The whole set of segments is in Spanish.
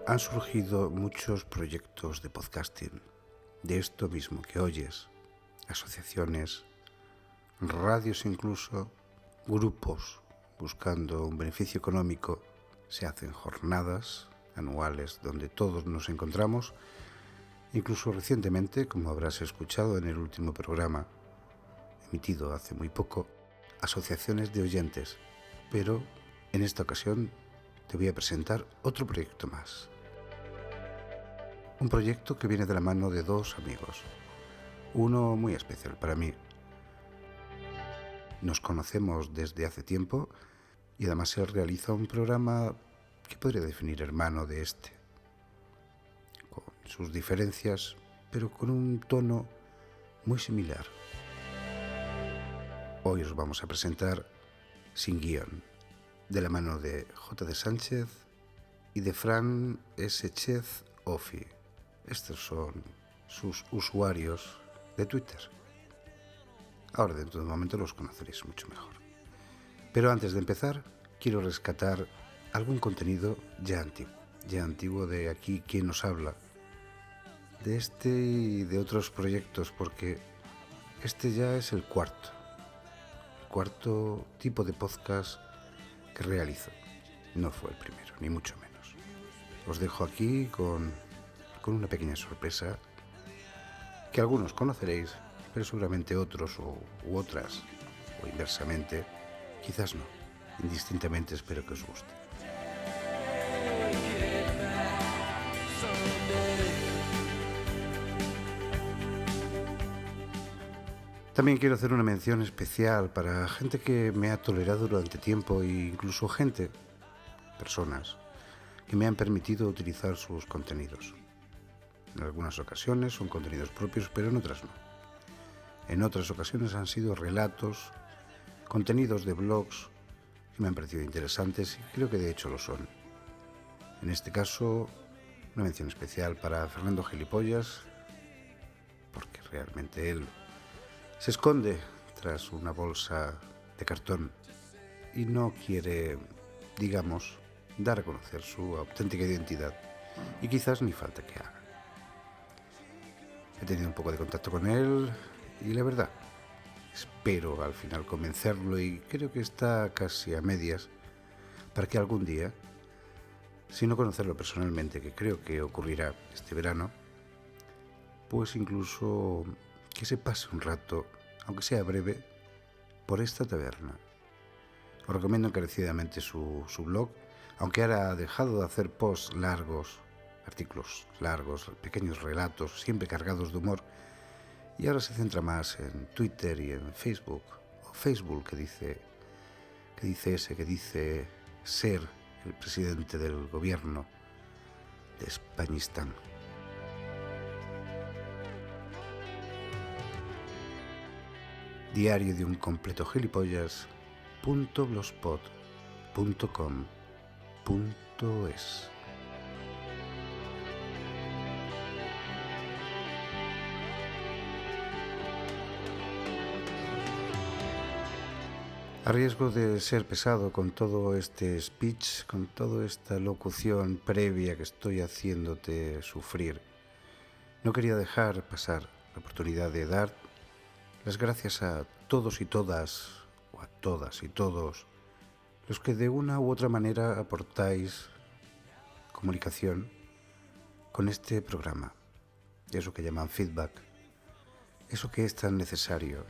Han surgido muchos proyectos de podcasting, de esto mismo que oyes, asociaciones, radios incluso, grupos buscando un beneficio económico. Se hacen jornadas anuales donde todos nos encontramos, incluso recientemente, como habrás escuchado en el último programa, emitido hace muy poco, asociaciones de oyentes. Pero en esta ocasión te voy a presentar otro proyecto más. Un proyecto que viene de la mano de dos amigos, uno muy especial para mí. Nos conocemos desde hace tiempo y además él realiza un programa que podría definir hermano de este, con sus diferencias, pero con un tono muy similar. Hoy os vamos a presentar Sin Guión, de la mano de J. Sánchez y de Fran S. Chez Ofi. Estos son sus usuarios de Twitter. Ahora dentro de un momento los conoceréis mucho mejor. Pero antes de empezar, quiero rescatar algún contenido ya antiguo de aquí quien nos habla, de este y de otros proyectos, porque este ya es el cuarto tipo de podcast que realizo. No fue el primero, ni mucho menos. Os dejo aquí con una pequeña sorpresa que algunos conoceréis, pero seguramente otros u otras, o inversamente, quizás no. Indistintamente espero que os guste. También quiero hacer una mención especial para gente que me ha tolerado durante tiempo e incluso personas, que me han permitido utilizar sus contenidos. En algunas ocasiones son contenidos propios, pero en otras no. En otras ocasiones han sido relatos, contenidos de blogs que me han parecido interesantes y creo que de hecho lo son. En este caso, una mención especial para Fernando Gilipollas, porque realmente él se esconde tras una bolsa de cartón y no quiere, digamos, dar a conocer su auténtica identidad, y quizás ni falta que haga. He tenido un poco de contacto con él y la verdad, espero al final convencerlo, y creo que está casi a medias, para que algún día, si no conocerlo personalmente, que creo que ocurrirá este verano, pues incluso que se pase un rato, aunque sea breve, por esta taberna. Os recomiendo encarecidamente su blog, aunque ahora ha dejado de hacer posts largos, artículos largos, pequeños relatos, siempre cargados de humor, y ahora se centra más en Twitter y en Facebook, o Facebook, que dice ser el presidente del gobierno de Españistán. Diario de un completo gilipollas.blogspot.com.es. A riesgo de ser pesado con todo este speech, con toda esta locución previa que estoy haciéndote sufrir, no quería dejar pasar la oportunidad de dar las gracias a todos y todas, o a todas y todos, los que de una u otra manera aportáis comunicación con este programa, eso que llaman feedback, eso que es tan necesario.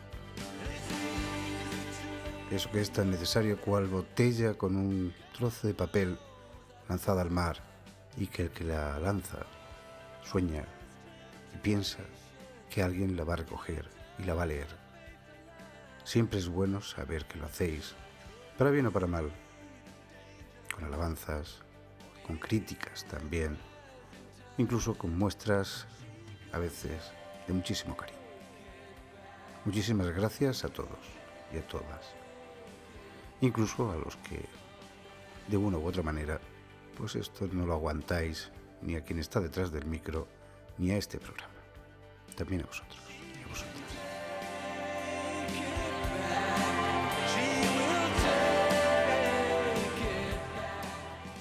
Eso que es tan necesario cual botella con un trozo de papel lanzada al mar, y que el que la lanza sueña y piensa que alguien la va a recoger y la va a leer. Siempre es bueno saber que lo hacéis, para bien o para mal, con alabanzas, con críticas también, incluso con muestras a veces de muchísimo cariño. Muchísimas gracias a todos y a todas. Incluso a los que, de una u otra manera, pues esto no lo aguantáis, ni a quien está detrás del micro, ni a este programa. También a vosotros y a vosotras.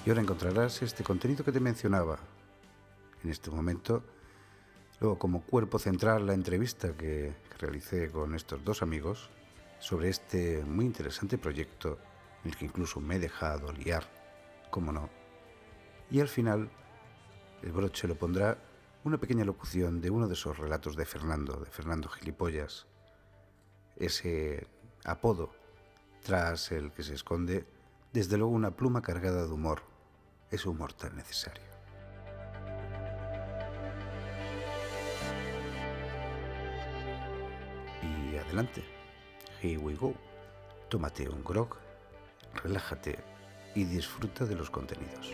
Y ahora encontrarás este contenido que te mencionaba en este momento. Luego, como cuerpo central, la entrevista que realicé con estos dos amigos sobre este muy interesante proyecto en el que incluso me he dejado liar, cómo no. Y al final, el broche lo pondrá una pequeña locución de uno de esos relatos de Fernando Gilipollas, ese apodo tras el que se esconde, desde luego, una pluma cargada de humor, ese humor tan necesario. Y adelante, here we go. Tómate un grog, relájate y disfruta de los contenidos.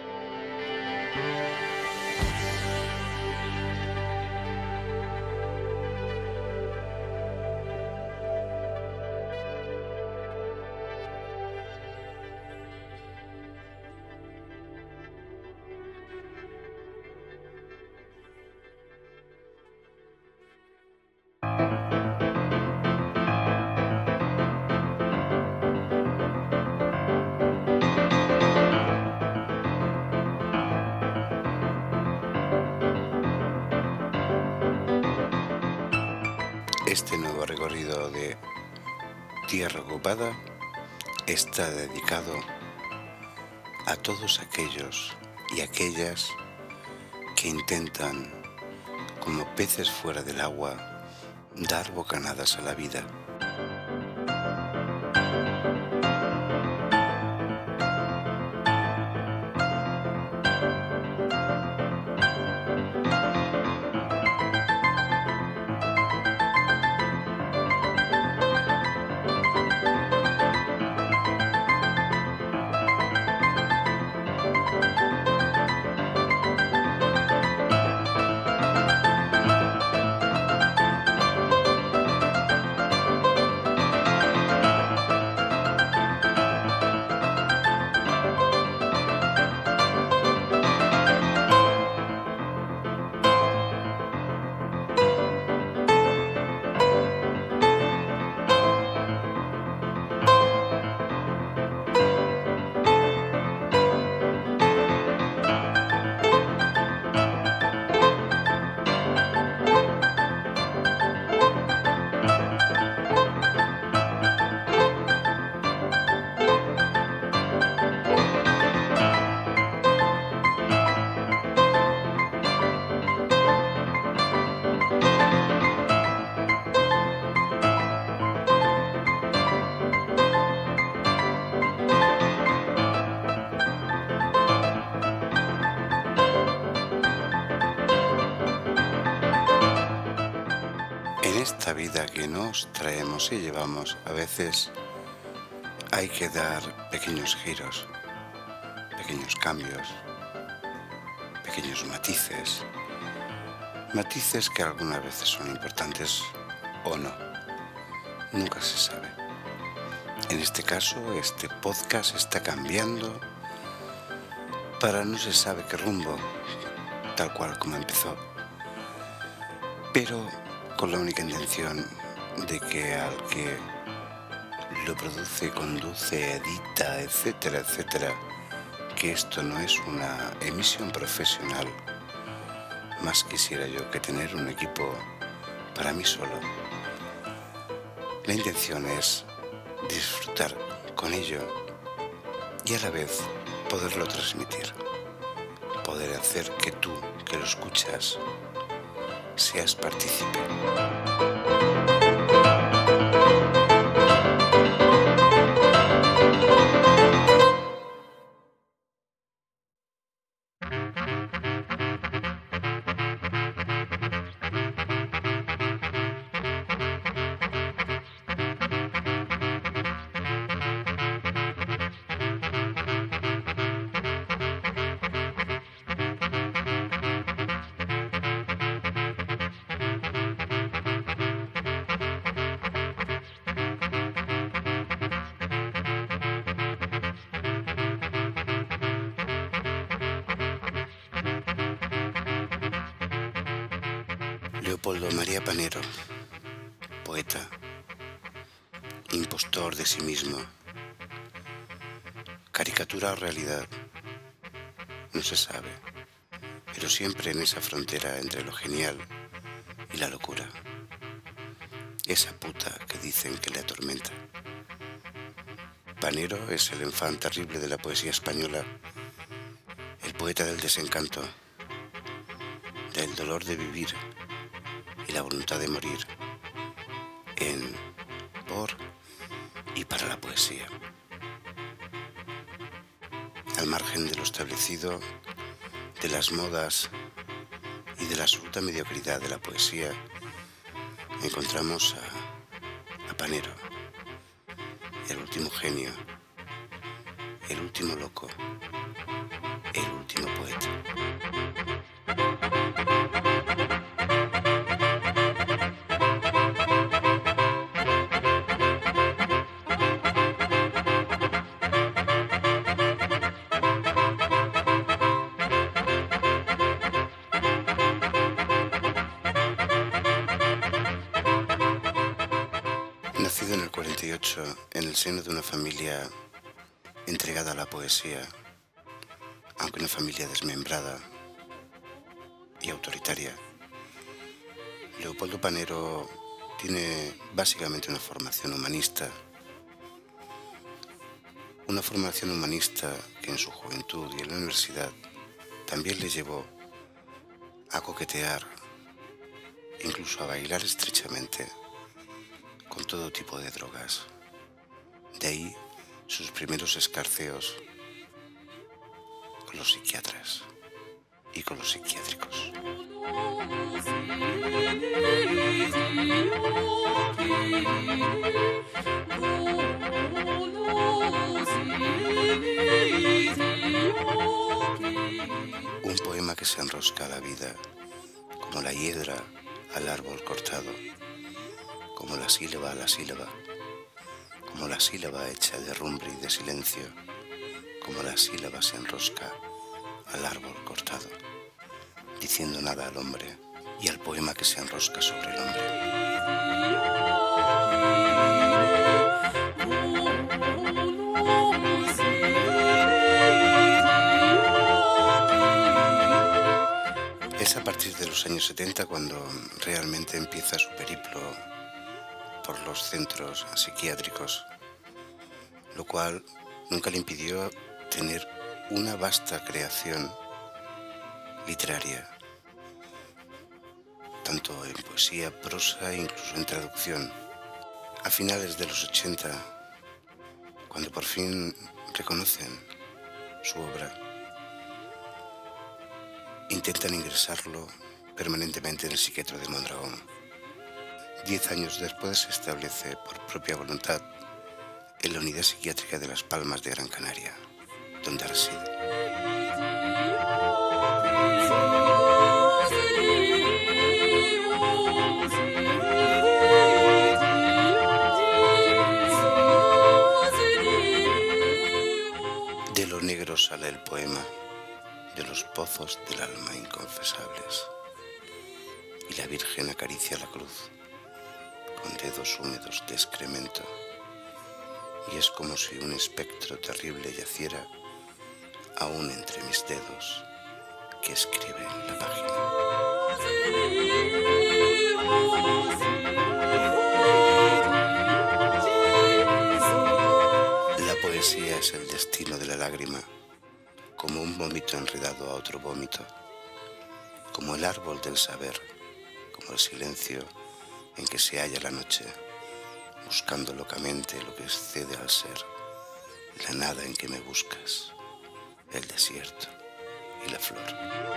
Este nuevo recorrido de Tierra Ocupada está dedicado a todos aquellos y aquellas que intentan, como peces fuera del agua, dar bocanadas a la vida. En esta vida que nos traemos y llevamos, a veces hay que dar pequeños giros, pequeños cambios, pequeños matices que algunas veces son importantes o no, nunca se sabe. En este caso, este podcast está cambiando para no se sabe qué rumbo, tal cual como empezó, pero con la única intención de que al que lo produce, conduce, edita, etcétera, etcétera, que esto no es una emisión profesional. Más quisiera yo que tener un equipo para mí solo. La intención es disfrutar con ello y a la vez poderlo transmitir, poder hacer que tú, que lo escuchas, seas partícipe. Leopoldo María Panero, poeta, impostor de sí mismo, caricatura o realidad, No se sabe, pero siempre en esa frontera entre lo genial y la locura. Esa puta que dicen que le atormenta. Panero es el enfant terrible de la poesía española, el poeta del desencanto, del dolor de vivir y la voluntad de morir, en, por y para la poesía. Al margen de lo establecido, de las modas y de la absoluta mediocridad de la poesía, encontramos a Panero, el último genio, el último loco, el último poeta. Nacido en el 48, en el seno de una familia entregada a la poesía, aunque una familia desmembrada y autoritaria, Leopoldo Panero tiene básicamente una formación humanista que en su juventud y en la universidad también le llevó a coquetear, incluso a bailar estrechamente con todo tipo de drogas. De ahí sus primeros escarceos con los psiquiatras y con los psiquiátricos. Un poema que se enrosca a la vida, como la hiedra al árbol cortado, como la sílaba a la sílaba, como la sílaba hecha de rumbre y de silencio, como la sílaba se enrosca al árbol cortado, diciendo nada al hombre y al poema que se enrosca sobre el hombre. Es a partir de los años 70 cuando realmente empieza su periplo por los centros psiquiátricos, lo cual nunca le impidió tener una vasta creación literaria, tanto en poesía, prosa e incluso en traducción. A finales de los 80, cuando por fin reconocen su obra, intentan ingresarlo permanentemente en el psiquiátrico de Mondragón. 10 años después se establece por propia voluntad en la unidad psiquiátrica de Las Palmas de Gran Canaria, donde reside. De lo negro sale el poema, de los pozos del alma inconfesables, y la Virgen acaricia la cruz con dedos húmedos de excremento, y es como si un espectro terrible yaciera aún entre mis dedos que escriben la página. La poesía es el destino de la lágrima, como un vómito enredado a otro vómito, como el árbol del saber, como el silencio en que se halla la noche, buscando locamente lo que excede al ser, la nada en que me buscas, el desierto y la flor.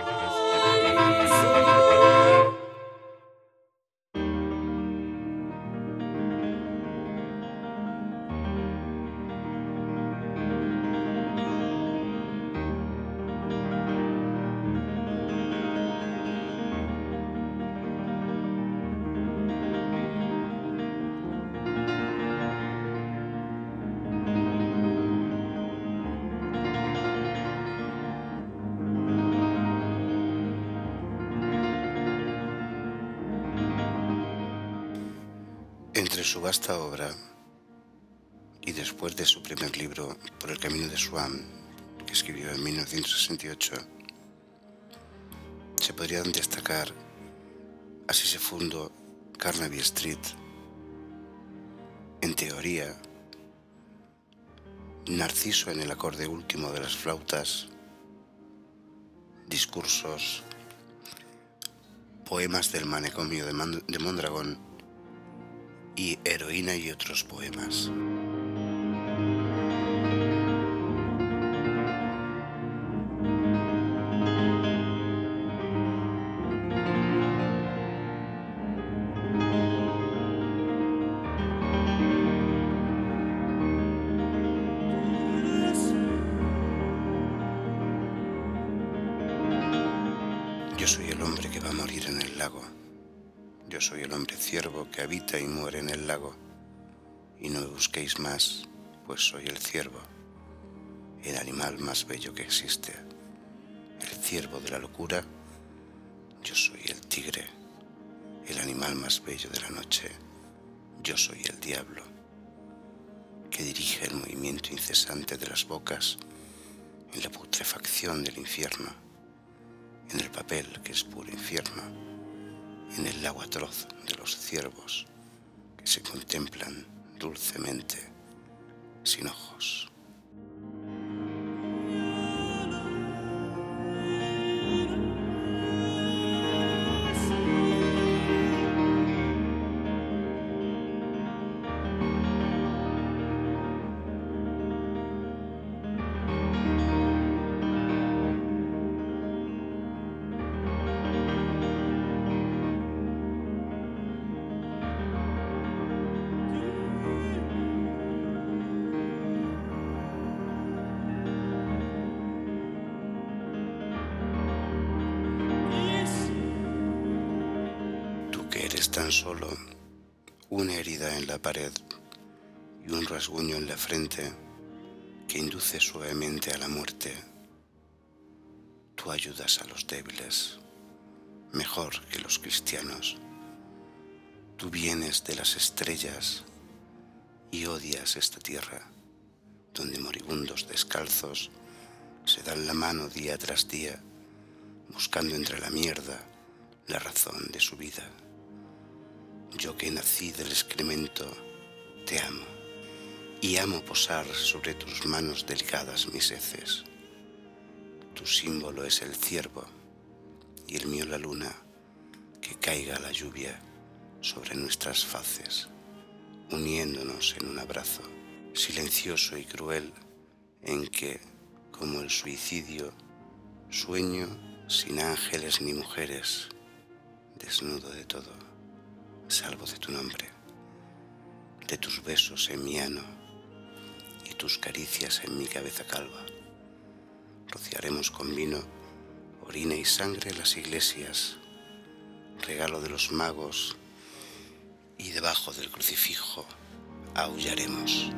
Entre su vasta obra y después de su primer libro, Por el camino de Swan, que escribió en 1968, se podrían destacar Así se fundó Carnaby Street, En teoría, Narciso en el acorde último de las flautas, Discursos, Poemas del manicomio de Mondragón y Heroína y otros poemas. Yo soy el hombre que va a morir en el lago. Yo soy el hombre ciervo que habita y muere en el lago. Y no me busquéis más, pues soy el ciervo, el animal más bello que existe. El ciervo de la locura. Yo soy el tigre, el animal más bello de la noche. Yo soy el diablo, que dirige el movimiento incesante de las bocas en la putrefacción del infierno, en el papel que es puro infierno, en el lago atroz de los ciervos que se contemplan dulcemente, sin ojos. Tan solo una herida en la pared y un rasguño en la frente que induce suavemente a la muerte. Tú ayudas a los débiles, mejor que los cristianos. Tú vienes de las estrellas y odias esta tierra, donde moribundos descalzos se dan la mano día tras día, buscando entre la mierda la razón de su vida. Yo que nací del excremento, te amo, y amo posar sobre tus manos delicadas mis heces. Tu símbolo es el ciervo, y el mío la luna, que caiga la lluvia sobre nuestras faces, uniéndonos en un abrazo, silencioso y cruel, en que, como el suicidio, sueño sin ángeles ni mujeres, desnudo de todo, salvo de tu nombre, de tus besos en mi ano y tus caricias en mi cabeza calva. Rociaremos con vino, orina y sangre las iglesias, regalo de los magos, y debajo del crucifijo aullaremos.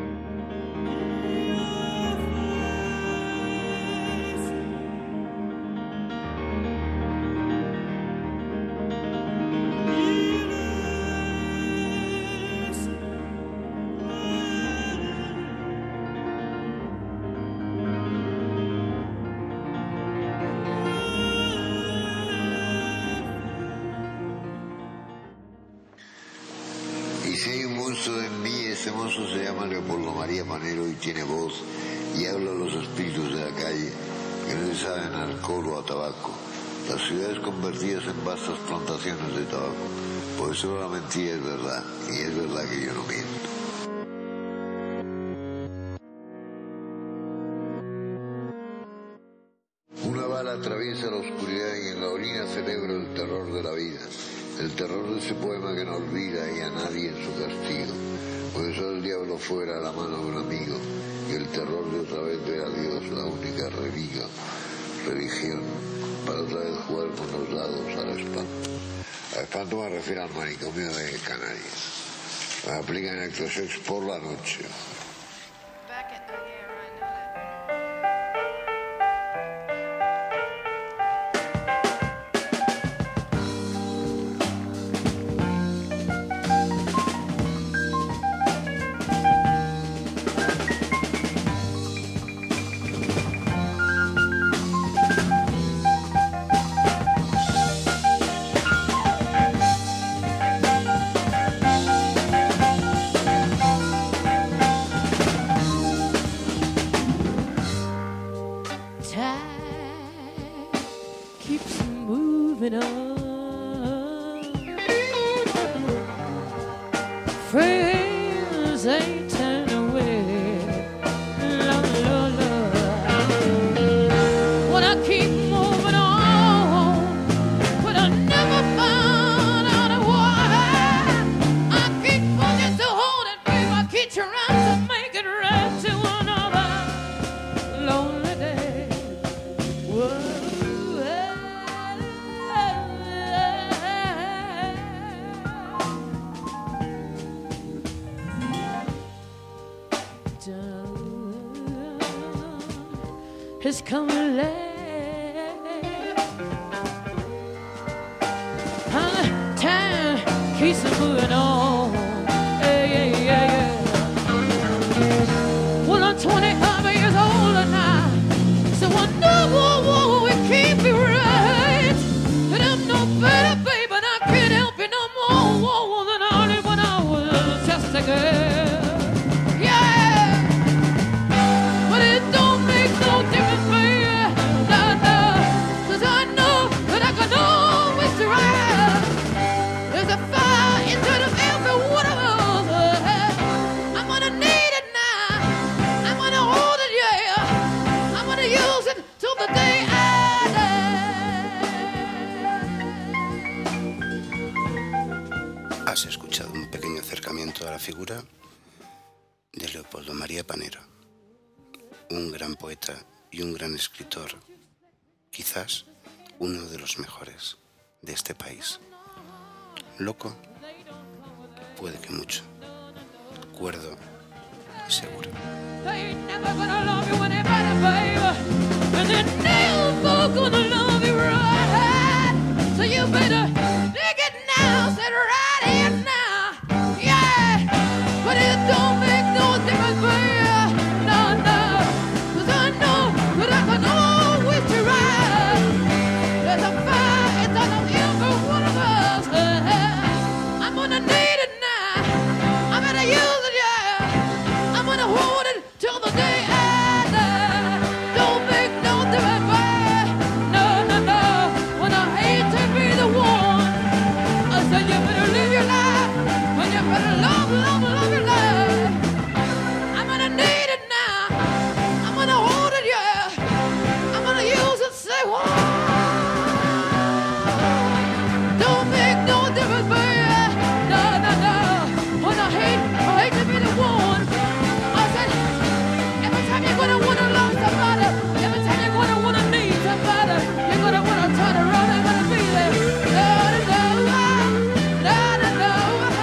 Si hay un monstruo en mí, ese monstruo se llama Leopoldo María Panero y tiene voz y habla a los espíritus de la calle que no le saben a alcohol o a tabaco. Las ciudades convertidas en vastas plantaciones de tabaco. Por eso la mentira es verdad, y es verdad que yo no miento. Una bala atraviesa la oscuridad y en la orina celebro el terror de la vida. El terror de ese poema que no olvida y a nadie en su castigo. Por eso el diablo fuera a la mano de un amigo y el terror de otra vez ver a Dios, la única religión, para otra vez jugar con los dados al espanto. Al espanto me refiero al manicomio de Canarias. Me aplican electrosex por la noche. is coming late. And time keeps moving on. Yeah, yeah, yeah, yeah. Well, I'm 20 years older now, so I know it can't be right. And I'm no better, baby, and I can't help you no more than I did when I was just a girl. Has escuchado un pequeño acercamiento a la figura de Leopoldo María Panero, un gran poeta y un gran escritor, quizás uno de los mejores de este país. Loco, puede que mucho, cuerdo y seguro. But it don't make no difference, baby. No, no. 'Cause I know that I can always try. There's a fire inside of every one of us. I'm gonna need it now. I'm gonna use it, yeah. I'm gonna hold it till the day I die. Don't make no difference, baby. No, no, no. When I hate to be the one, I say you better live your life. And you better love, love, love your life. I'm gonna need it now. I'm gonna hold it, yeah. I'm gonna use it, say what? Don't make no difference, baby. No, no, no. When I hate to be the one. I said, every time you're gonna wanna love somebody, every time you're gonna wanna need somebody, you're gonna wanna turn around and gonna be there. No, no, no, no, no, no.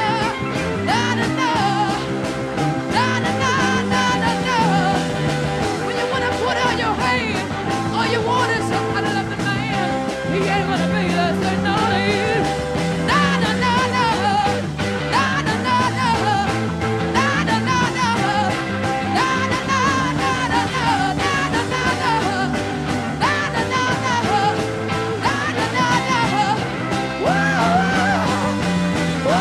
When you wanna put out your hand, all you want is some kind of loving man. He ain't gonna be there, say no to you. No, no, no, no. No, no, no, no. No, no, no, no. No, no, no, no, no, no. No, no, no, no. No, no, no, no. No, no, no, no. Whoa, whoa,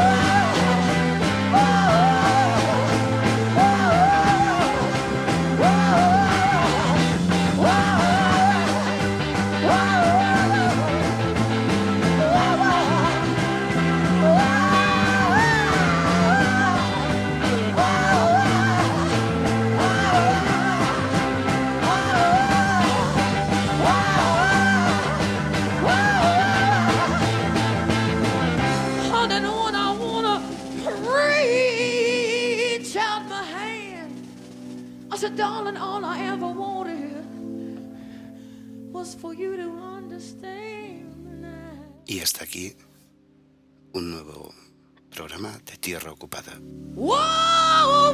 I said, darling, all I ever wanted was for you to understand. Y hasta aquí un nuevo programa de Tierra Ocupada. Whoa, whoa,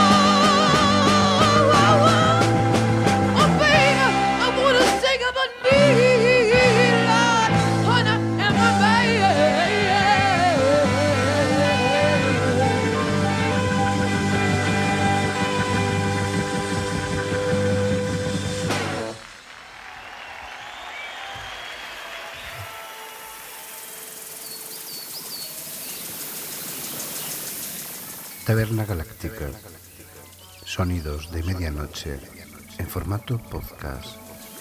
whoa, whoa. Oh, baby, I wanna sing about me, Lord, honey, and my baby. Taberna Galáctica. Sonidos de medianoche en formato podcast.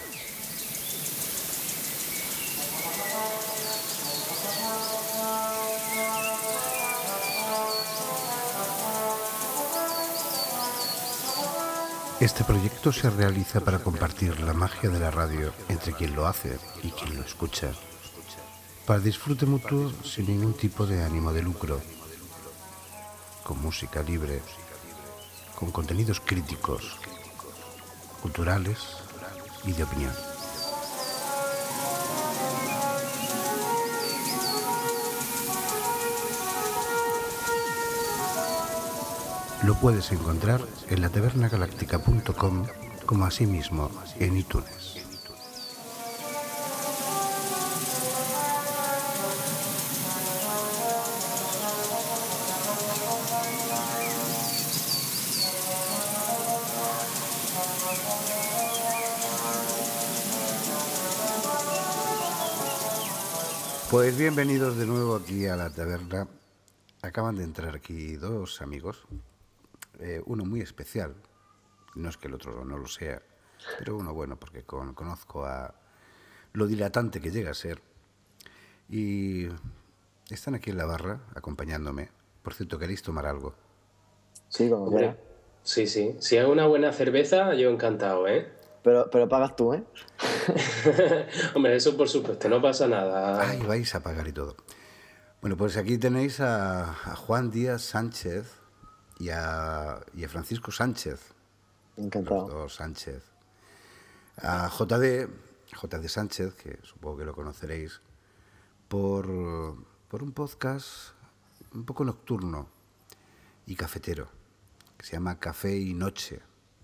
Este proyecto se realiza para compartir la magia de la radio entre quien lo hace y quien lo escucha, para disfrute mutuo sin ningún tipo de ánimo de lucro, con música libre, con contenidos críticos, culturales y de opinión. Lo puedes encontrar en latavernagaláctica.com como asimismo en iTunes. Pues bienvenidos de nuevo aquí a la taberna. Acaban de entrar aquí dos amigos, uno muy especial, no es que el otro no lo sea, pero uno bueno porque conozco a lo dilatante que llega a ser, y están aquí en la barra acompañándome. Por cierto, ¿queréis tomar algo? Sí, como quieras. Sí, sí. Si es una buena cerveza, yo encantado, ¿eh? Pero pagas tú, ¿eh? Hombre, eso por supuesto, no pasa nada. Ay, vais a pagar y todo. Bueno, pues aquí tenéis a Juan Díaz Sánchez y a Francisco Sánchez. Encantado. Los dos Sánchez. A JD Sánchez, que supongo que lo conoceréis, por un podcast un poco nocturno y cafetero, que se llama Café y Noche.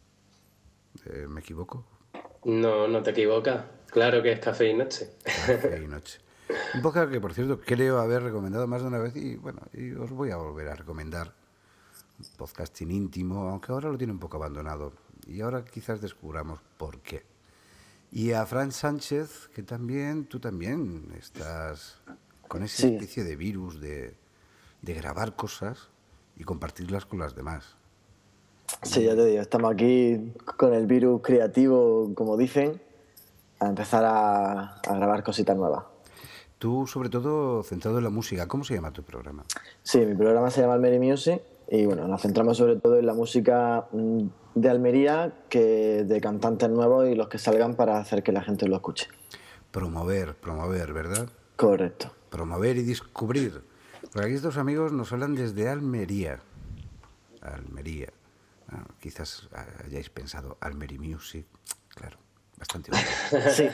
¿Me equivoco? No, no te equivocas. Claro que es Café y Noche. Café y Noche. Un podcast que, por cierto, creo haber recomendado más de una vez y bueno, y os voy a volver a recomendar. Un podcasting íntimo, aunque ahora lo tiene un poco abandonado. Y ahora quizás descubramos por qué. Y a Fran Sánchez, que tú también estás con esa especie de virus de grabar cosas y compartirlas con las demás. Sí, ya te digo, estamos aquí con el virus creativo, como dicen, a empezar a grabar cositas nuevas. Tú, sobre todo, centrado en la música. ¿Cómo se llama tu programa? Sí, mi programa se llama Almería Music y bueno, nos centramos sobre todo en la música de Almería, que de cantantes nuevos y los que salgan para hacer que la gente lo escuche. Promover, ¿verdad? Correcto. Promover y descubrir. Porque aquí estos amigos nos hablan desde Almería. Almería. Bueno, quizás hayáis pensado Almería Music. Claro, bastante bueno. Sí.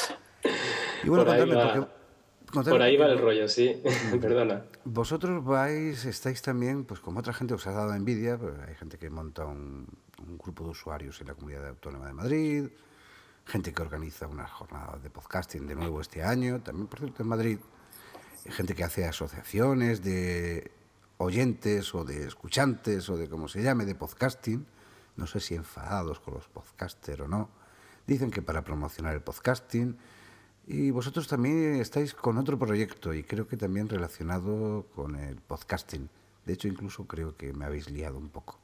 Y bueno, por ahí va el rollo, sí. Perdona. Vosotros estáis también, pues como otra gente os ha dado envidia, pues hay gente que monta un grupo de usuarios en la Comunidad Autónoma de Madrid, gente que organiza unas jornadas de podcasting de nuevo este año, también por cierto en Madrid, gente que hace asociaciones de oyentes o de escuchantes o de como se llame, de podcasting, no sé si enfadados con los podcasters o no, dicen que para promocionar el podcasting. Y vosotros también estáis con otro proyecto y creo que también relacionado con el podcasting. De hecho, incluso creo que me habéis liado un poco.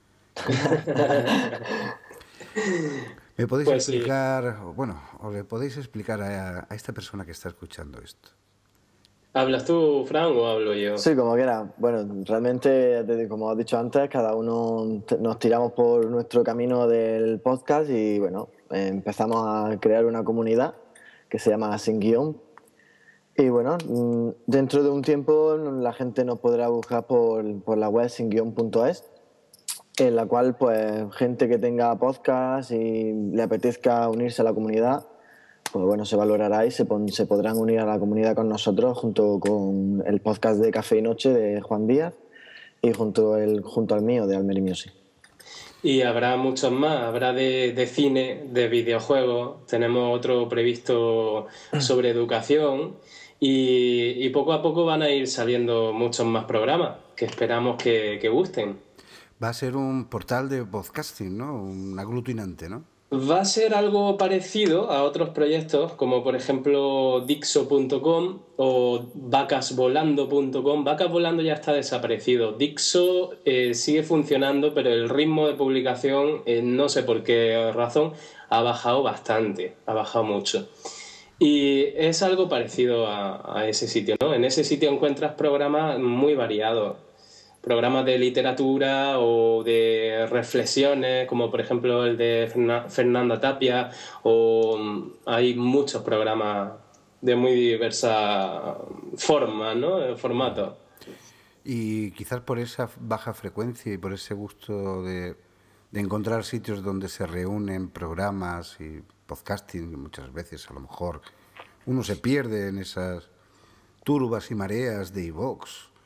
¿Me podéis explicar, bueno, o le podéis explicar a esta persona que está escuchando esto? ¿Hablas tú, Fran, o hablo yo? Sí, como quieras. Bueno, realmente, como has dicho antes, cada uno nos tiramos por nuestro camino del podcast y bueno, empezamos a crear una comunidad que se llama Sin Guión. Y bueno, dentro de un tiempo la gente nos podrá buscar por la web singuion.es, en la cual pues gente que tenga podcast y le apetezca unirse a la comunidad, pues bueno, se valorará y se podrán unir a la comunidad con nosotros junto con el podcast de Café y Noche de Juan Díaz y junto al mío de Almería Music. Y habrá muchos más, habrá de cine, de videojuegos, tenemos otro previsto sobre educación y poco a poco van a ir saliendo muchos más programas que esperamos que gusten. Va a ser un portal de podcasting, ¿no? Un aglutinante, ¿no? Va a ser algo parecido a otros proyectos, como por ejemplo Dixo.com o vacasvolando.com. Vacas Volando ya está desaparecido. Dixo sigue funcionando, pero el ritmo de publicación, no sé por qué razón, ha bajado bastante, ha bajado mucho. Y es algo parecido a ese sitio, ¿no? En ese sitio encuentras programas muy variados. Programas de literatura o de reflexiones, como por ejemplo el de Fernanda Tapia, o hay muchos programas de muy diversas formas, ¿no? Formatos. Y quizás por esa baja frecuencia y por ese gusto de encontrar sitios donde se reúnen programas y podcasting, muchas veces a lo mejor uno se pierde en esas turbas y mareas de iVoox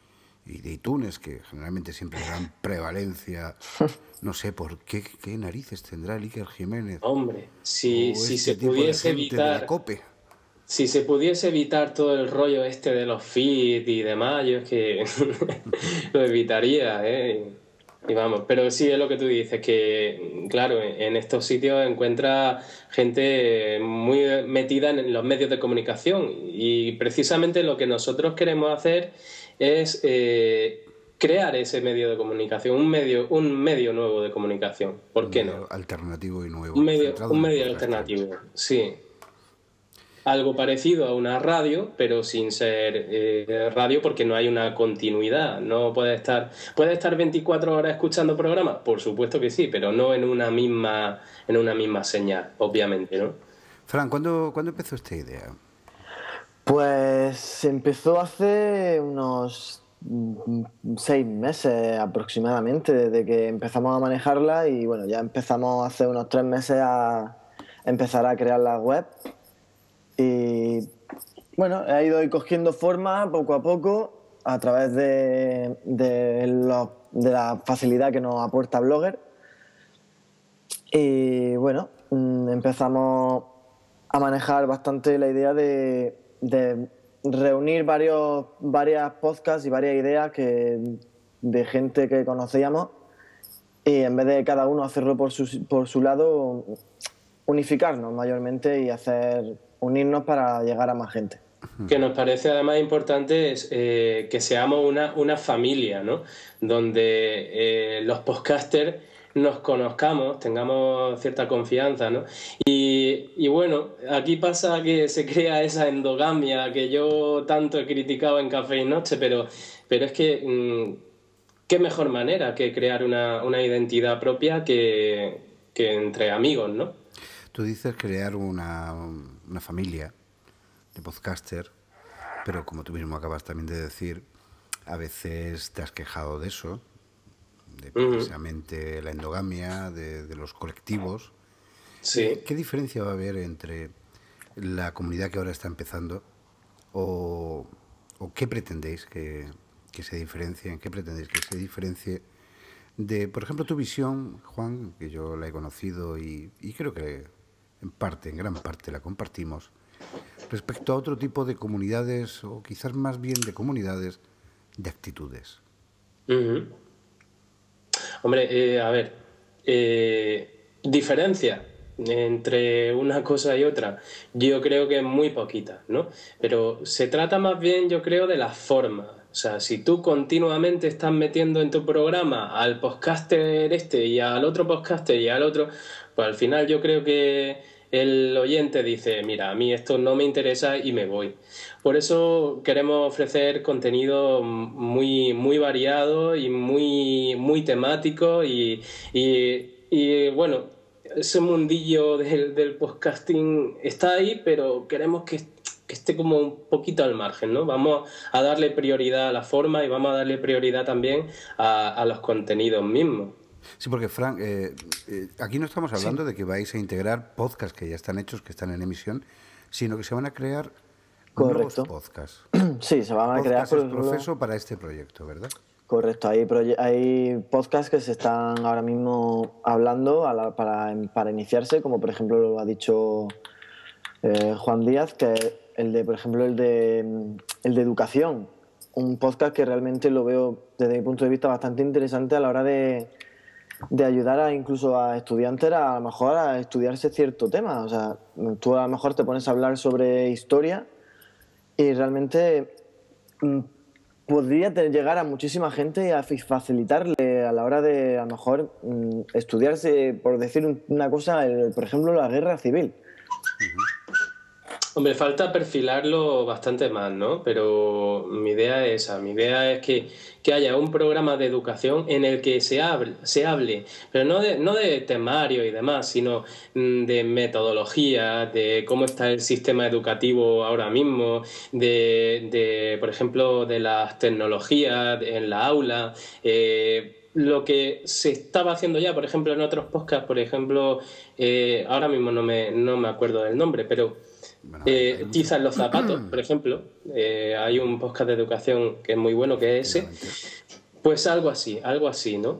y de iTunes, que generalmente siempre dan prevalencia. No sé por qué narices tendrá el Iker Jiménez. Hombre, O si este se tipo de pudiese gente de la evitar, COPE. si se pudiese evitar todo el rollo este de los feeds y demás, yo es que lo evitaría, ¿eh? Y vamos, pero sí es lo que tú dices, que claro, en estos sitios encuentras gente muy metida en los medios de comunicación y precisamente lo que nosotros queremos hacer es crear ese medio de comunicación, un medio nuevo de comunicación, ¿por Un qué medio no? alternativo y nuevo, Un medio, centrado un en el medio podcasting. alternativo, sí. Algo parecido a una radio, pero sin ser radio porque no hay una continuidad. No puede estar 24 horas escuchando programas, por supuesto que sí, pero no en una misma señal, obviamente, ¿no? Fran, ¿cuándo empezó esta idea? Pues empezó hace unos 6 meses aproximadamente, desde que empezamos a manejarla y bueno, ya empezamos hace unos 3 meses a empezar a crear la web y bueno, ha ido ahí cogiendo forma poco a poco a través de la facilidad que nos aporta Blogger y bueno, empezamos a manejar bastante la idea de reunir varias podcasts y varias ideas de gente que conocíamos y en vez de cada uno hacerlo por su lado, unificarnos mayormente y unirnos para llegar a más gente. Que nos parece además importante es que seamos una familia, ¿no? Donde los podcasters nos conozcamos, tengamos cierta confianza, ¿no? Y bueno, aquí pasa que se crea esa endogamia que yo tanto he criticado en Café y Noche, pero es que qué mejor manera que crear una identidad propia que entre amigos, ¿no? Tú dices crear una familia de podcaster, pero como tú mismo acabas también de decir, a veces te has quejado de eso, de precisamente la endogamia, de los colectivos. Sí. ¿Qué diferencia va a haber entre la comunidad que ahora está empezando o qué pretendéis que se diferencie, en qué pretendéis que se diferencie de, por ejemplo, tu visión, Juan, que yo la he conocido y creo que en gran parte la compartimos, respecto a otro tipo de comunidades o quizás más bien de comunidades de actitudes? Hombre, a ver, diferencia entre una cosa y otra, yo creo que es muy poquita, ¿no? Pero se trata más bien, yo creo, de la forma. O sea, si tú continuamente estás metiendo en tu programa al podcaster este y al otro podcaster y al otro, pues al final yo creo que el oyente dice, mira, a mí esto no me interesa y me voy. Por eso queremos ofrecer contenido muy variado y muy temático y bueno, ese mundillo del podcasting está ahí, pero queremos que esté como un poquito al margen, ¿no? Vamos a darle prioridad a la forma y vamos a darle prioridad también a los contenidos mismos. Sí, porque Frank, aquí no estamos hablando de que vais a integrar podcasts que ya están hechos, que están en emisión, sino que se van a crear nuevos podcasts. Sí, se van a crear Podcast es proceso para este proyecto, ¿verdad? Correcto, hay podcasts que se están ahora mismo hablando para iniciarse, como por ejemplo lo ha dicho Juan Díaz, que por ejemplo el de educación, un podcast que realmente lo veo desde mi punto de vista bastante interesante a la hora de ayudar incluso a estudiantes a lo mejor a estudiarse cierto tema. O sea, tú a lo mejor te pones a hablar sobre historia y realmente podría llegar a muchísima gente y a facilitarle a la hora de a lo mejor estudiarse, por decir una cosa, por ejemplo, la guerra civil. Hombre, falta perfilarlo bastante más, ¿no? Pero mi idea es esa. Mi idea es que haya un programa de educación en el que se hable, pero no de temario y demás, sino de metodología, de cómo está el sistema educativo ahora mismo, por ejemplo, de las tecnologías en la aula, lo que se estaba haciendo ya, por ejemplo, en otros podcasts, por ejemplo, ahora mismo no me acuerdo del nombre, pero Bueno, hay mucho- Tiza en los zapatos, por ejemplo. Hay un podcast de educación que es muy bueno, que es ese. Efectivamente. Pues algo así, ¿no?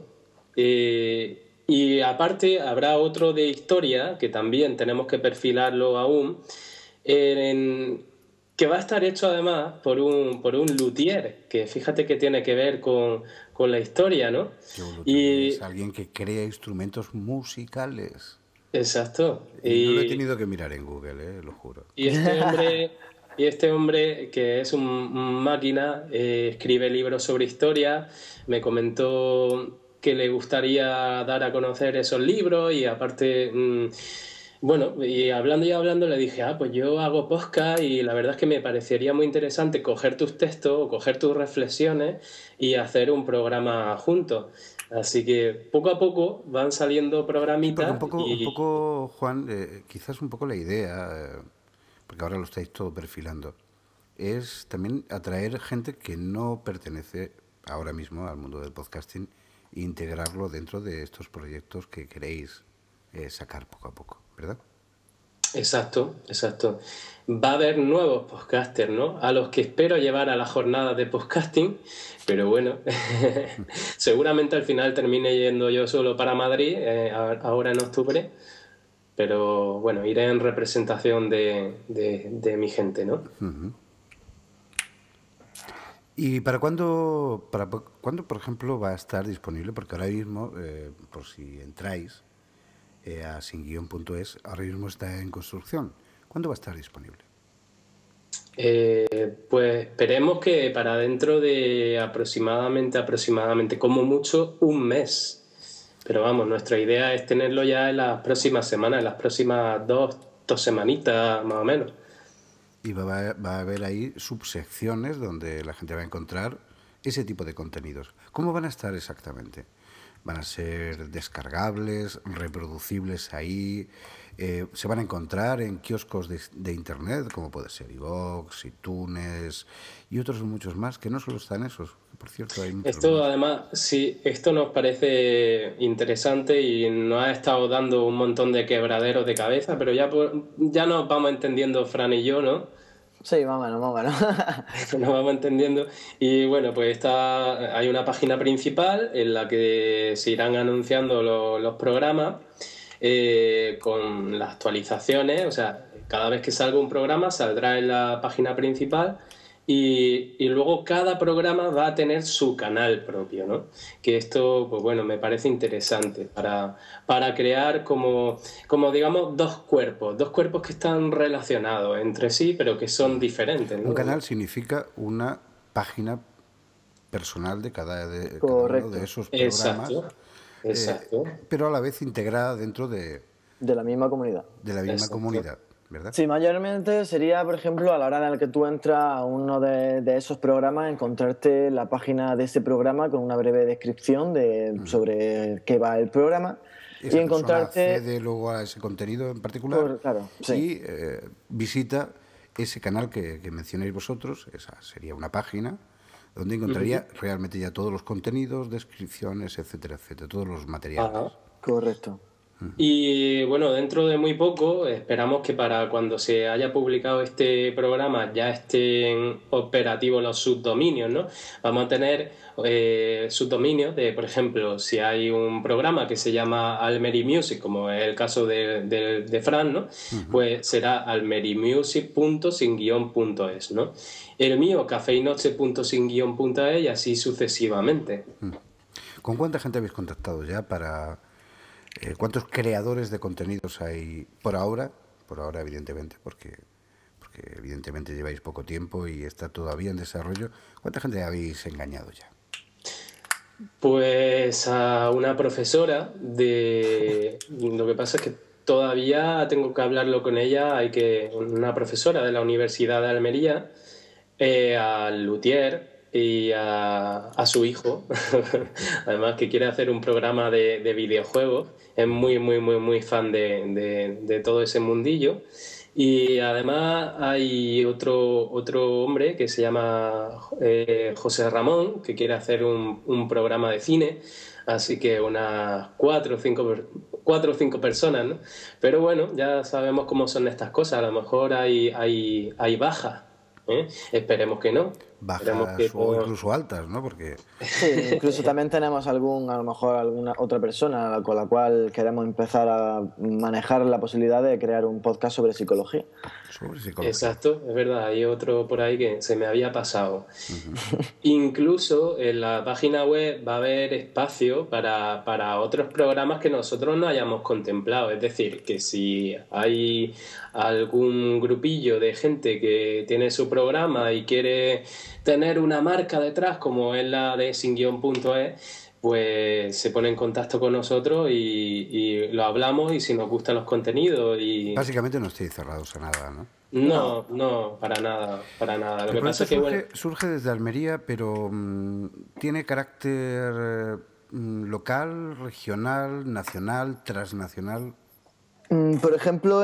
Y aparte habrá otro de historia, que también tenemos que perfilarlo aún, en- que va a estar hecho además por un luthier, que fíjate que tiene que ver con la historia, ¿no? Que un luthier Y es alguien que crea instrumentos musicales. exacto. Y no lo he tenido que mirar en Google, lo juro. Y este hombre que es un máquina, escribe libros sobre historia, me comentó que le gustaría dar a conocer esos libros y aparte, bueno, y hablando le dije, pues yo hago podcast y la verdad es que me parecería muy interesante coger tus textos o coger tus reflexiones y hacer un programa juntos. Así que poco a poco van saliendo Sí, porque programitas un y poco Juan, quizás un poco la idea, porque ahora lo estáis todo perfilando, es también atraer gente que no pertenece ahora mismo al mundo del podcasting e integrarlo dentro de estos proyectos que queréis sacar poco a poco, ¿verdad? exacto, exacto. Va a haber nuevos podcasters, ¿no? A los que espero llevar a la jornada de podcasting, pero bueno, seguramente al final termine yendo yo solo para Madrid, ahora en octubre, pero bueno, iré en representación de mi gente, ¿no? ¿Y cuándo, por ejemplo, va a estar disponible? Porque ahora mismo, por si entráis a singuion.es, ahora mismo está en construcción. ¿Cuándo va a estar disponible? Pues esperemos que para dentro de aproximadamente, como mucho, un mes. Pero vamos, nuestra idea es tenerlo ya en las próximas semanas, en las próximas dos semanitas más o menos. Y va a haber ahí subsecciones donde la gente va a encontrar ese tipo de contenidos. ¿Cómo van a estar exactamente? ¿Van a ser descargables, reproducibles ahí? ¿Se van a encontrar en kioscos de internet, como puede ser iVoox, iTunes y otros muchos más, que no solo están esos? Por cierto, hay muchos Esto más. además, sí, esto nos parece interesante y nos ha estado dando un montón de quebraderos de cabeza, pero ya nos vamos entendiendo Fran y yo, ¿no? Sí, más o menos, más o menos. Nos vamos entendiendo. Y bueno, pues hay una página principal en la que se irán anunciando los programas con las actualizaciones. O sea, cada vez que salga un programa saldrá en la página principal y luego cada programa va a tener su canal propio, ¿no? Que esto, pues bueno, me parece interesante para crear como digamos dos cuerpos que están relacionados entre sí, pero que son diferentes, Un ¿no? canal significa una página personal de cada uno de Correcto. esos programas, Exacto, exacto, pero a la vez integrada dentro De la misma comunidad. de la misma exacto. comunidad, ¿verdad? Sí, mayormente sería, por ejemplo, a la hora en la que tú entras a uno de esos programas, encontrarte la página de ese programa con una breve descripción sobre qué va el programa y Esa persona encontrarte, accede luego a ese contenido en particular claro, sí, y visita ese canal que mencionáis vosotros, esa sería una página donde encontraría realmente ya todos los contenidos, descripciones, etcétera, etcétera, todos los materiales. Ajá. correcto. Y bueno, dentro de muy poco, esperamos que para cuando se haya publicado este programa ya estén operativos los subdominios, ¿no? Vamos a tener subdominios de, por ejemplo, si hay un programa que se llama Almeri Music, como es el caso de Fran, ¿no? Pues será almerimusic.sin-es, ¿no? El mío, cafeinoche.sin-es y así sucesivamente. ¿Con cuánta gente habéis contactado ya para... ¿cuántos creadores de contenidos hay por ahora? Por ahora, evidentemente, porque evidentemente lleváis poco tiempo y está todavía en desarrollo. ¿Cuánta gente habéis engañado ya? Pues a una profesora de... Lo que pasa es que todavía tengo que hablarlo con ella, una profesora de la Universidad de Almería, al luthier y a su hijo, además que quiere hacer un programa de videojuegos, es muy, muy, muy, muy fan de todo ese mundillo. Y además hay otro hombre que se llama José Ramón, que quiere hacer un programa de cine. Así que unas 4 o 5 personas, ¿no? Pero bueno, ya sabemos cómo son estas cosas. A lo mejor hay bajas, ¿eh? Esperemos que no. Esperemos Bajas que o no. incluso altas, ¿no? Porque Sí, incluso también tenemos a lo mejor alguna otra persona con la cual queremos empezar a manejar la posibilidad de crear un podcast sobre psicología. sobre psicología. Exacto, es verdad. Hay otro por ahí que se me había pasado. Incluso en la página web va a haber espacio para otros programas que nosotros no hayamos contemplado. Es decir, que si hay algún grupillo de gente que tiene su programa y quiere tener una marca detrás, como es la de singuion.es, pues se pone en contacto con nosotros y lo hablamos y si nos gustan los contenidos y... Básicamente no estáis cerrados a nada, ¿no? No, para nada, para nada. Lo El que pasa proyecto es que, bueno, surge desde Almería, pero tiene carácter local, regional, nacional, transnacional. Por ejemplo,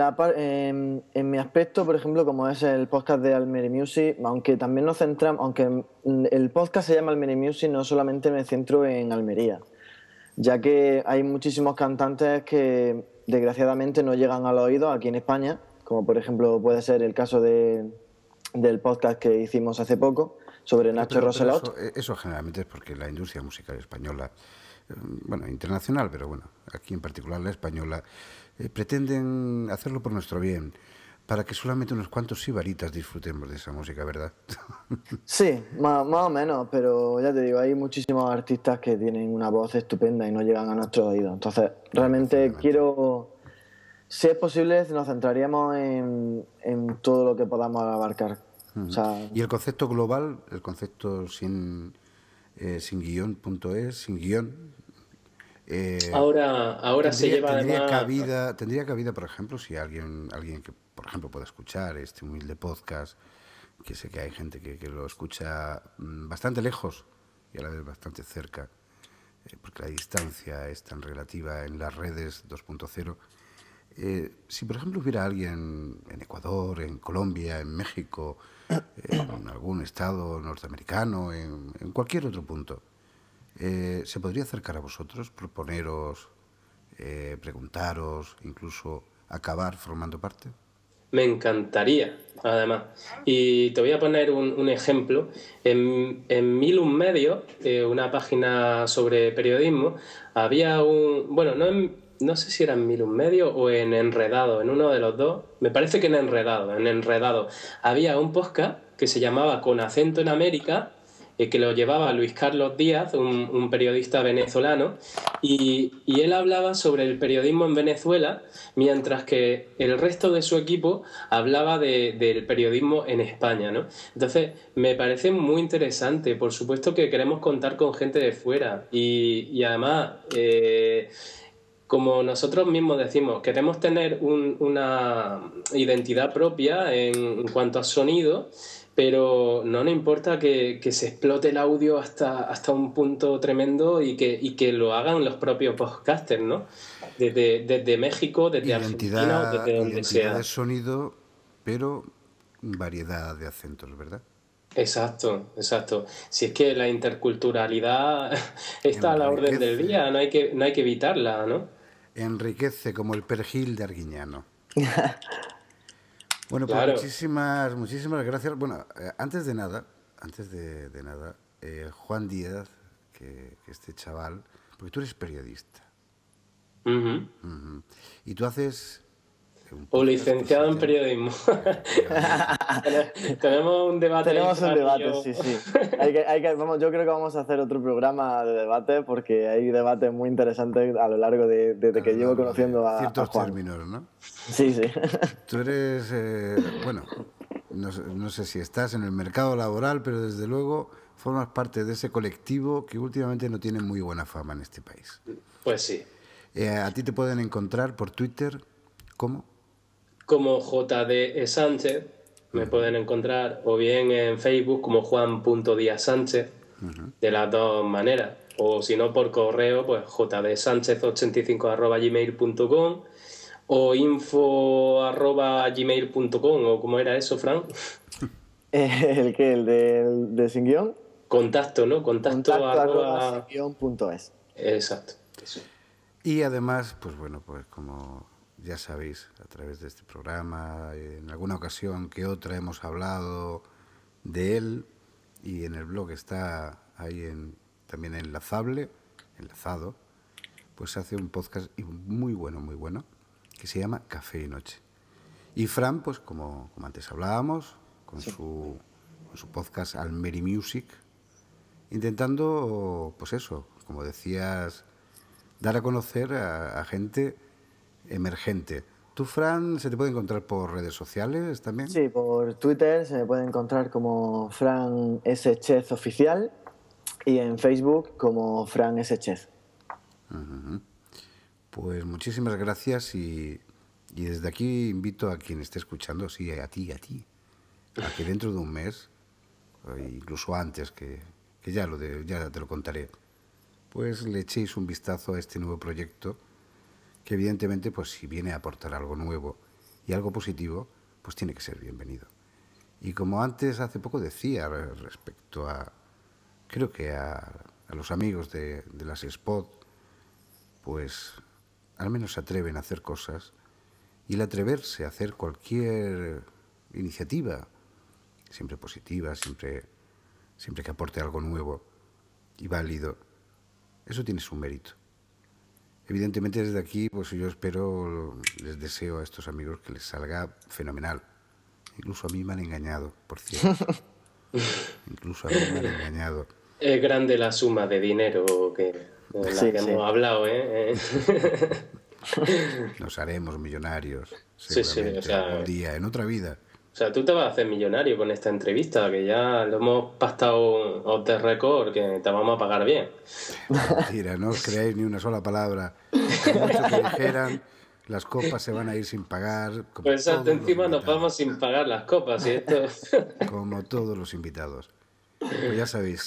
en mi aspecto, por ejemplo, como es el podcast de Almeri Music, aunque también nos centramos, aunque el podcast se llama Almeri Music, no solamente me centro en Almería, ya que hay muchísimos cantantes que desgraciadamente no llegan al oído aquí en España, como por ejemplo puede ser el caso del podcast que hicimos hace poco sobre Nacho Pero Roselot. eso generalmente es porque la industria musical española, bueno, internacional, pero bueno, aquí en particular la española, pretenden hacerlo por nuestro bien, para que solamente unos cuantos sibaritas disfrutemos de esa música, ¿verdad? Sí, más o menos, pero ya te digo, hay muchísimos artistas que tienen una voz estupenda y no llegan a nuestros oídos. Entonces, realmente quiero, si es posible, nos centraríamos en todo lo que podamos abarcar. O sea, Y el concepto global, el concepto sin guión.es, sin guión, ahora se lleva además... tendría cabida, por ejemplo, si alguien que, por ejemplo, pueda escuchar este humilde podcast, que sé que hay gente que lo escucha bastante lejos y a la vez bastante cerca, porque la distancia es tan relativa en las redes 2.0. Si, por ejemplo, hubiera alguien en Ecuador, en Colombia, en México, en algún estado norteamericano, en cualquier otro punto, ¿se podría acercar a vosotros, proponeros, preguntaros, incluso acabar formando parte? Me encantaría, además. Y te voy a poner un ejemplo. En Milum Medio, una página sobre periodismo, había bueno, no sé si era en Milum Medio o en Enredado, en uno de los dos. Me parece que en Enredado había un podcast que se llamaba Con acento en América, que lo llevaba Luis Carlos Díaz, un periodista venezolano, y él hablaba sobre el periodismo en Venezuela, mientras que el resto de su equipo hablaba del periodismo en España, ¿no? Entonces, me parece muy interesante. Por supuesto que queremos contar con gente de fuera y además... como nosotros mismos decimos, queremos tener una identidad propia en cuanto a sonido, pero no nos importa que se explote el audio hasta un punto tremendo y que lo hagan los propios podcasters, ¿no? Desde México, desde Argentina, desde donde identidad sea. de sonido, pero variedad de acentos, ¿verdad? Exacto. Si es que la interculturalidad está a la orden del día, no hay que evitarla, ¿no? Enriquece como el perejil de Arguiñano. Bueno, pues Claro. muchísimas gracias. Bueno, antes de nada, Juan Díaz, que este chaval, porque tú eres periodista, Ujú. y tú haces O licenciado en periodismo. Tenemos un debate. tenemos un debate, yo. sí. Yo creo que vamos a hacer otro programa de debate porque hay debates muy interesantes a lo largo desde que llevo conociendo a ciertos Juan. términos, ¿no? Sí. Tú eres, bueno, no sé si estás en el mercado laboral, pero desde luego formas parte de ese colectivo que últimamente no tiene muy buena fama en este país. Pues sí. A ti te pueden encontrar por Twitter, ¿cómo? Como JD Sánchez, me pueden encontrar, o bien en Facebook como Juan.Díaz Sánchez, de las dos maneras. O si no, por correo, pues jdsánchez85@gmail.com o info@gmail.com, o ¿cómo era eso, Fran? ¿El de Sin Guión? Contacto, ¿no? Contacto arroba... @singuion.es. Exacto. Eso. Y además, pues bueno, pues como ya sabéis, a través de este programa, en alguna ocasión que otra hemos hablado de él, y en el blog está ahí también enlazado, pues hace un podcast muy bueno, que se llama Café y Noche. Y Fran, pues como antes hablábamos, con su podcast Almeri Music, intentando, pues eso, como decías, dar a conocer a gente emergente. ¿Tú, Fran, se te puede encontrar por redes sociales también? Sí, por Twitter se me puede encontrar como Fran S. Chez Oficial y en Facebook como Fran S. Chez. Pues muchísimas gracias y desde aquí invito a quien esté escuchando, sí, a ti, a que dentro de un mes, o incluso antes, que ya te lo contaré, pues le echéis un vistazo a este nuevo proyecto que evidentemente, pues si viene a aportar algo nuevo y algo positivo, pues tiene que ser bienvenido. Y como antes, hace poco decía respecto creo que a los amigos de las Spot, pues al menos se atreven a hacer cosas, y el atreverse a hacer cualquier iniciativa, siempre positiva, siempre que aporte algo nuevo y válido, eso tiene su mérito. Evidentemente desde aquí, pues yo les deseo a estos amigos que les salga fenomenal. Incluso a mí me han engañado, por cierto. Incluso a mí me han engañado. Es grande la suma de dinero que hemos hablado, ¿eh? Nos haremos millonarios, Sí, seguramente, o sea, algún día, en otra vida. O sea, tú te vas a hacer millonario con esta entrevista, que ya lo hemos pactado off the record, que te vamos a pagar bien. Mentira, no os creáis ni una sola palabra. Por mucho que dijeran, las copas se van a ir sin pagar. Pues exacto, encima nos vamos sin pagar las copas y esto... Como todos los invitados. Pues ya sabéis,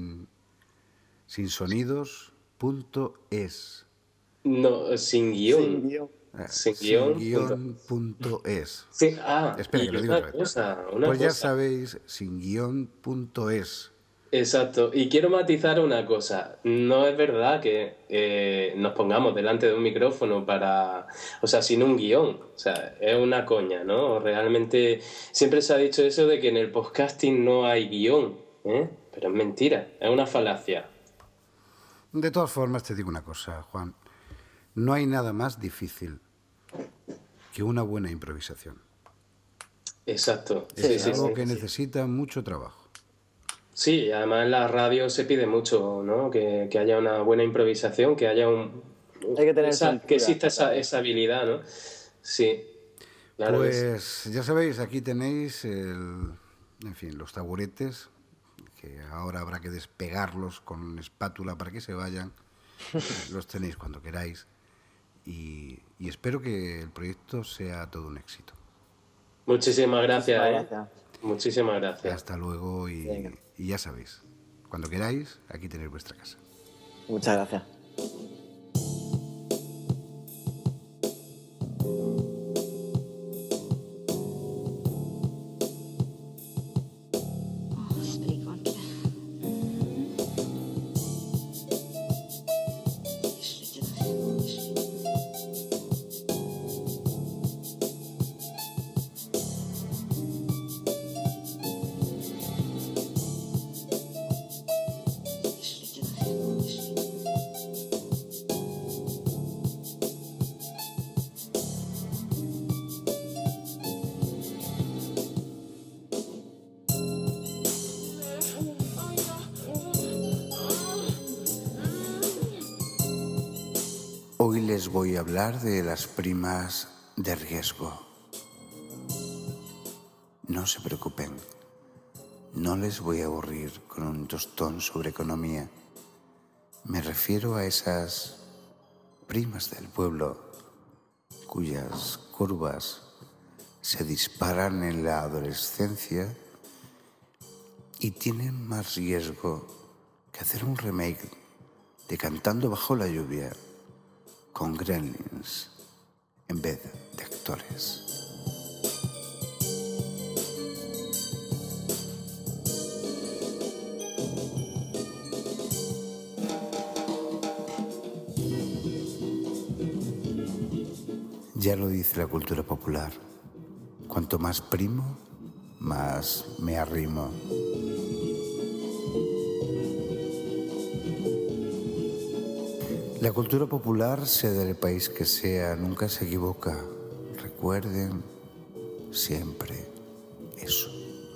sinsonidos.es. No, sin guión. Sin guión.es. Sí, espera, que lo digo otra vez. Pues ya sabéis, singuión.es. Exacto, y quiero matizar una cosa. No es verdad que nos pongamos delante de un micrófono sin un guión. O sea, es una coña, ¿no? Realmente siempre se ha dicho eso de que en el podcasting no hay guión, ¿eh? Pero es mentira, es una falacia. De todas formas, te digo una cosa, Juan. No hay nada más difícil que una buena improvisación. Exacto. Es algo que necesita mucho trabajo. Sí, además en la radio se pide mucho, ¿no? Que haya una buena improvisación, que haya Hay que tener que exista esa habilidad, ¿no? Sí. Claro, pues ya sabéis, aquí tenéis los taburetes, que ahora habrá que despegarlos con espátula para que se vayan. Los tenéis cuando queráis. Y espero que el proyecto sea todo un éxito. Muchísimas gracias. Muchísimas gracias. Hasta luego y ya sabéis, cuando queráis, aquí tenéis vuestra casa. Muchas gracias. Hoy les voy a hablar de las primas de riesgo. No se preocupen, no les voy a aburrir con un tostón sobre economía. Me refiero a esas primas del pueblo cuyas curvas se disparan en la adolescencia y tienen más riesgo que hacer un remake de Cantando bajo la lluvia con gremlins en vez de actores. Ya lo dice la cultura popular. Cuanto más primo, más me arrimo. La cultura popular, sea del país que sea, nunca se equivoca. Recuerden siempre eso.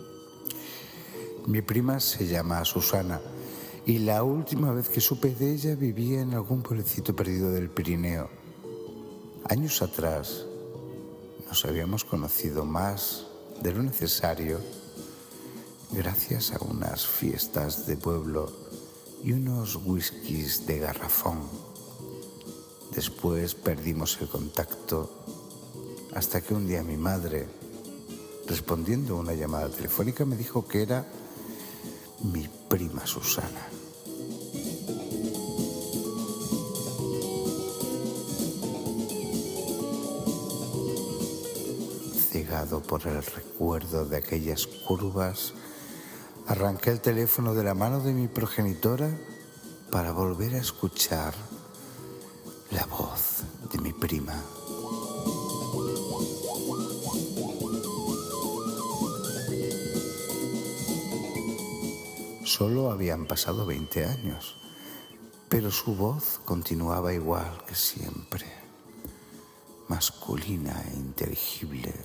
Mi prima se llama Susana y la última vez que supe de ella vivía en algún pueblecito perdido del Pirineo. Años atrás nos habíamos conocido más de lo necesario gracias a unas fiestas de pueblo y unos whiskies de garrafón. Después perdimos el contacto hasta que un día mi madre, respondiendo a una llamada telefónica, me dijo que era mi prima Susana. Cegado por el recuerdo de aquellas curvas, arranqué el teléfono de la mano de mi progenitora para volver a escuchar la voz de mi prima. Solo habían pasado 20 años, pero su voz continuaba igual que siempre, masculina e inteligible.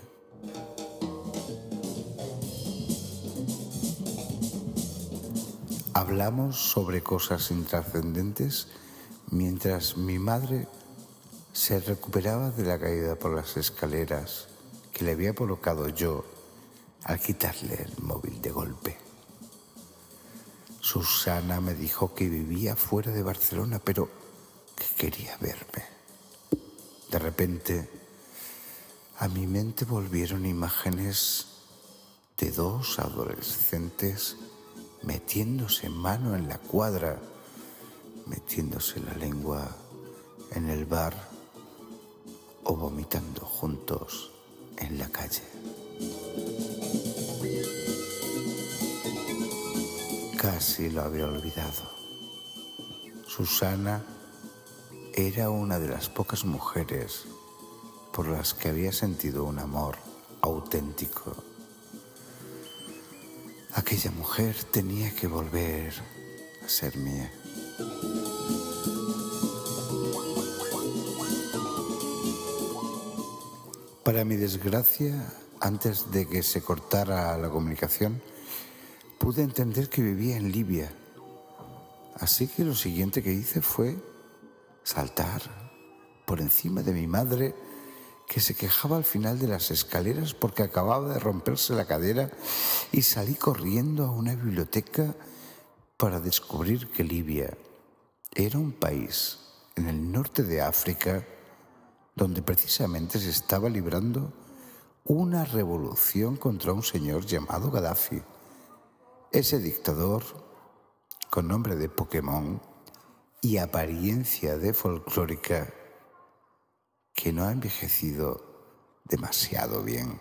Hablamos sobre cosas intrascendentes mientras mi madre se recuperaba de la caída por las escaleras que le había provocado yo al quitarle el móvil de golpe. Susana me dijo que vivía fuera de Barcelona, pero que quería verme. De repente, a mi mente volvieron imágenes de dos adolescentes metiéndose mano en la cuadra, metiéndose la lengua en el bar o vomitando juntos en la calle. Casi lo había olvidado. Susana era una de las pocas mujeres por las que había sentido un amor auténtico. Aquella mujer tenía que volver a ser mía. Para mi desgracia, antes de que se cortara la comunicación, pude entender que vivía en Libia. Así que lo siguiente que hice fue saltar por encima de mi madre, que se quejaba al final de las escaleras porque acababa de romperse la cadera, y salí corriendo a una biblioteca para descubrir que Libia era un país en el norte de África donde precisamente se estaba librando una revolución contra un señor llamado Gaddafi. Ese dictador, con nombre de Pokémon y apariencia de folclórica, que no ha envejecido demasiado bien.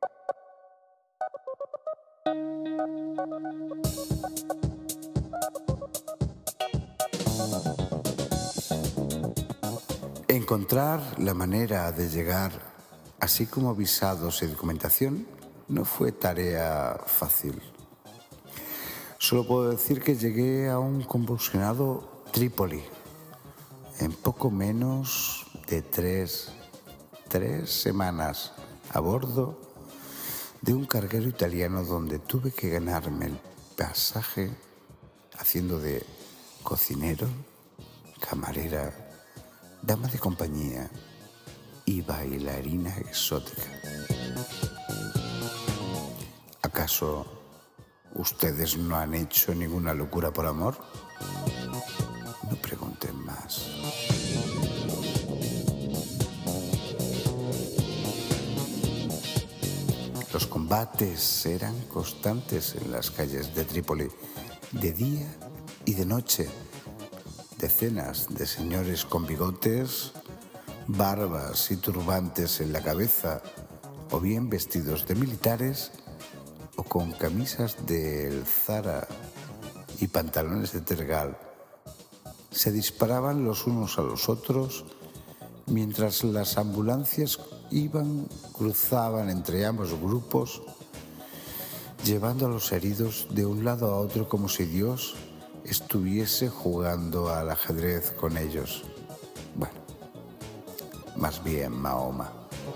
Encontrar la manera de llegar, así como visados y documentación, no fue tarea fácil. Solo puedo decir que llegué a un convulsionado Trípoli en poco menos de tres semanas a bordo de un carguero italiano donde tuve que ganarme el pasaje haciendo de cocinero, camarera, dama de compañía y bailarina exótica. ¿Acaso ustedes no han hecho ninguna locura por amor? No pregunten más. Los combates eran constantes en las calles de Trípoli, de día y de noche. Decenas de señores con bigotes, barbas y turbantes en la cabeza, o bien vestidos de militares, o con camisas del Zara y pantalones de tergal, se disparaban los unos a los otros Mientras las ambulancias cruzaban entre ambos grupos, llevando a los heridos de un lado a otro como si Dios estuviese jugando al ajedrez con ellos. Bueno, más bien Mahoma.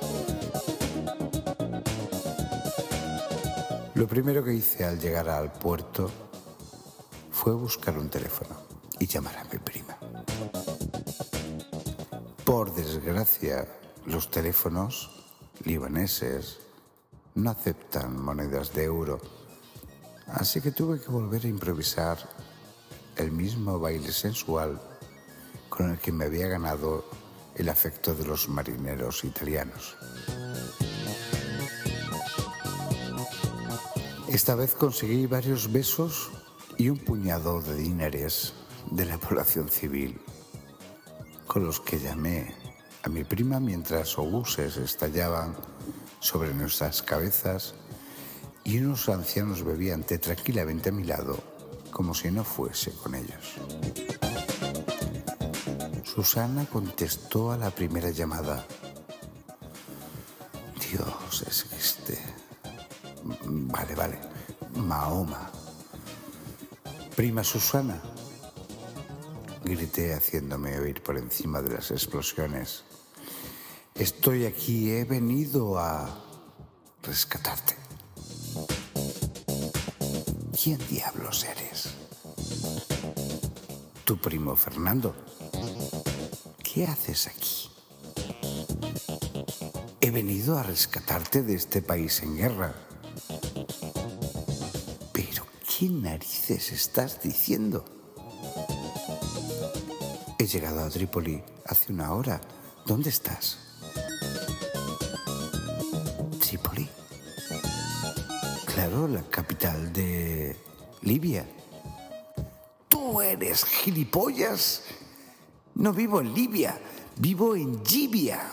Lo primero que hice al llegar al puerto fue buscar un teléfono y llamar a mi prima. Por desgracia, los teléfonos libaneses no aceptan monedas de euro, así que tuve que volver a improvisar el mismo baile sensual con el que me había ganado el afecto de los marineros italianos. Esta vez conseguí varios besos y un puñado de dineros de la población civil, con los que llamé a mi prima mientras obuses estallaban sobre nuestras cabezas y unos ancianos bebían té tranquilamente a mi lado, como si no fuese con ellos. Susana contestó a la primera llamada. Dios, es Vale, Mahoma. Prima Susana, grité haciéndome oír por encima de las explosiones. Estoy aquí, he venido a rescatarte. ¿Quién diablos eres? Tu primo Fernando. ¿Qué haces aquí? He venido a rescatarte de este país en guerra. ¿Pero qué narices estás diciendo? He llegado a Trípoli hace una hora. ¿Dónde estás? ¿Trípoli? Claro, la capital de Libia. ¿Tú eres gilipollas? No vivo en Libia, vivo en Gibia.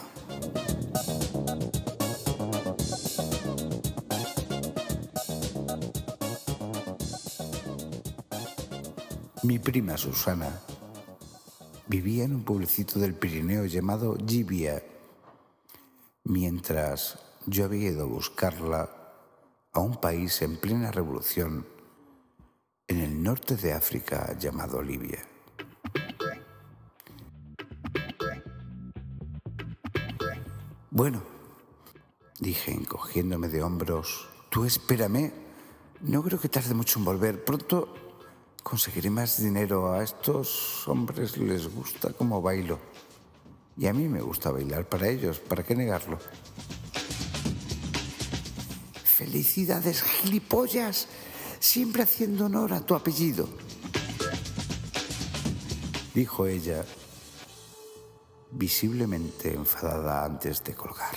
Mi prima Susana vivía en un pueblecito del Pirineo llamado Gibia, mientras yo había ido a buscarla a un país en plena revolución en el norte de África llamado Libia. Bueno, dije encogiéndome de hombros, tú espérame, no creo que tarde mucho en volver, pronto conseguiré más dinero. A estos hombres les gusta cómo bailo y a mí me gusta bailar para ellos, ¿para qué negarlo? Felicidades, gilipollas, siempre haciendo honor a tu apellido, dijo ella, visiblemente enfadada antes de colgar.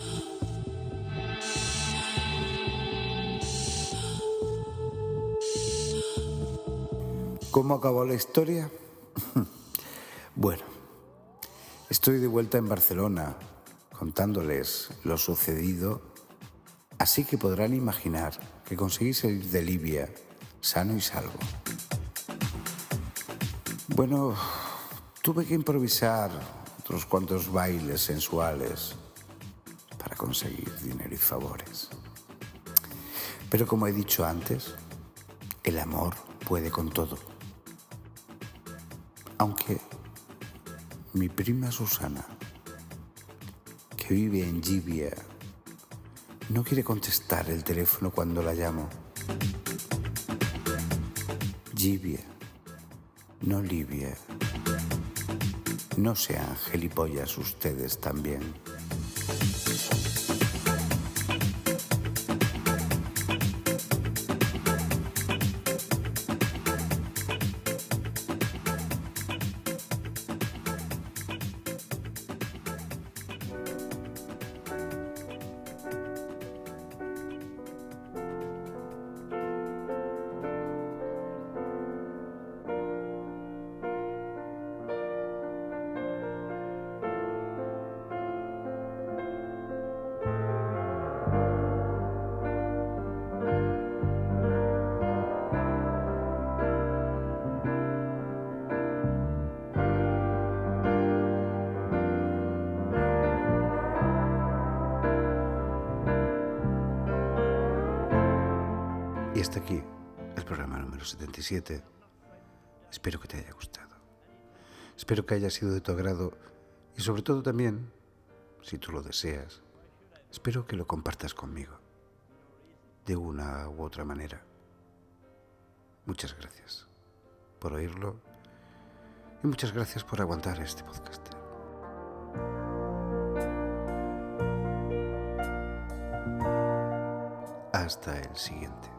¿Cómo acabó la historia? Bueno, estoy de vuelta en Barcelona contándoles lo sucedido, así que podrán imaginar que conseguí salir de Libia sano y salvo. Bueno, tuve que improvisar otros cuantos bailes sensuales para conseguir dinero y favores. Pero como he dicho antes, el amor puede con todo. Aunque mi prima Susana, que vive en Gibia, no quiere contestar el teléfono cuando la llamo. Gibia, no Libia. No sean gilipollas ustedes también. Y hasta aquí el programa número 77. Espero que te haya gustado. Espero que haya sido de tu agrado y sobre todo también, si tú lo deseas, espero que lo compartas conmigo, de una u otra manera. Muchas gracias por oírlo y muchas gracias por aguantar este podcast. Hasta el siguiente.